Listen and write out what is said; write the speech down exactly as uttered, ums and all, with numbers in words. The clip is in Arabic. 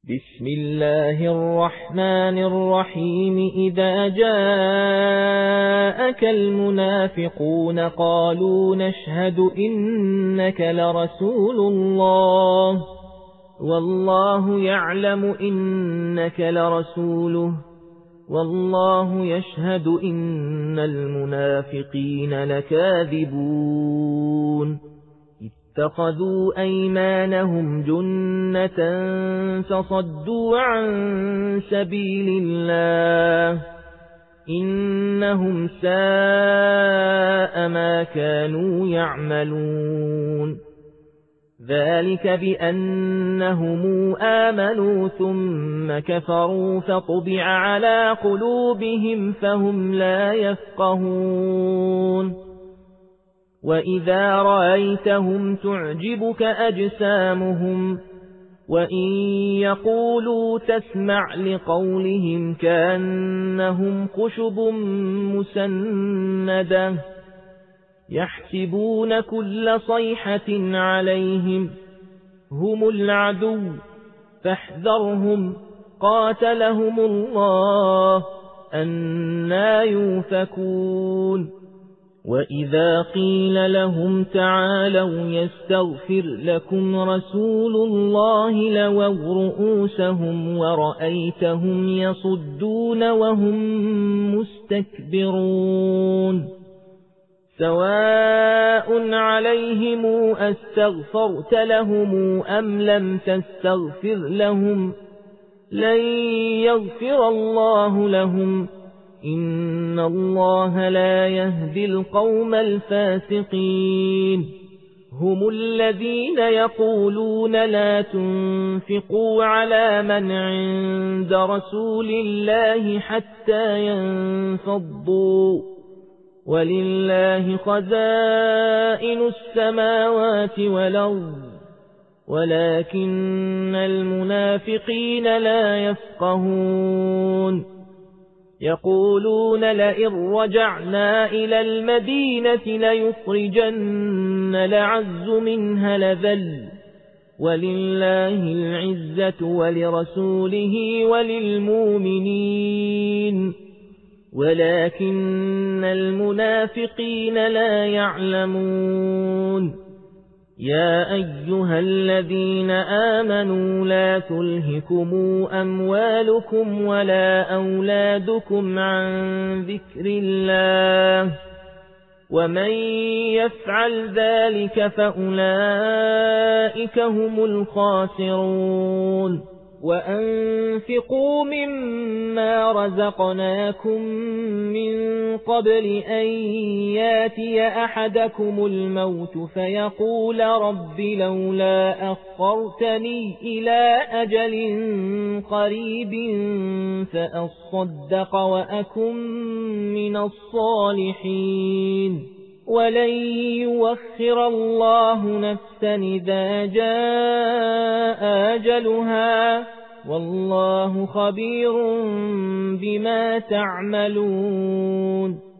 بسم الله الرحمن الرحيم إذا جاءك المنافقون قالوا نشهد إنك لرسول الله والله يعلم إنك لرسوله والله يشهد إن المنافقين لكاذبون اتخذوا أيمانهم جنة فصدوا عن سبيل الله إنهم ساء ما كانوا يعملون ذلك بأنهم آمنوا ثم كفروا فطبع على قلوبهم فهم لا يفقهون وإذا رأيتهم تعجبك أجسامهم وإن يقولوا تسمع لقولهم كأنهم خشب مسندة يحسبون كل صيحة عليهم هم العدو فاحذرهم قاتلهم الله أنى يؤفكون وإذا قيل لهم تعالوا يستغفر لكم رسول الله لووا رؤوسهم ورأيتهم يصدون وهم مستكبرون سواء عليهم أستغفرت لهم أم لم تستغفر لهم لن يغفر الله لهم إن الله لا يهدي القوم الفاسقين هم الذين يقولون لا تنفقوا على من عند رسول الله حتى ينفضوا ولله خزائن السماوات والأرض ولكن المنافقين لا يفقهون يقولون لئن رجعنا إلى المدينة ليخرجن الأعز منها الأذل ولله العزة ولرسوله وللمؤمنين ولكن المنافقين لا يعلمون يا أيها الذين آمنوا لا تلهكم أموالكم ولا أولادكم عن ذكر الله ومن يفعل ذلك فأولئك هم الخاسرون وأنفقوا مما رزقناكم من قبل أن ياتي أحدكم الموت فيقول رب لولا أخرتني إلى أجل قريب فأصدق وأكن من الصالحين ولن يوخر الله نفسا إذا جاء أجلها والله خبير بما تعملون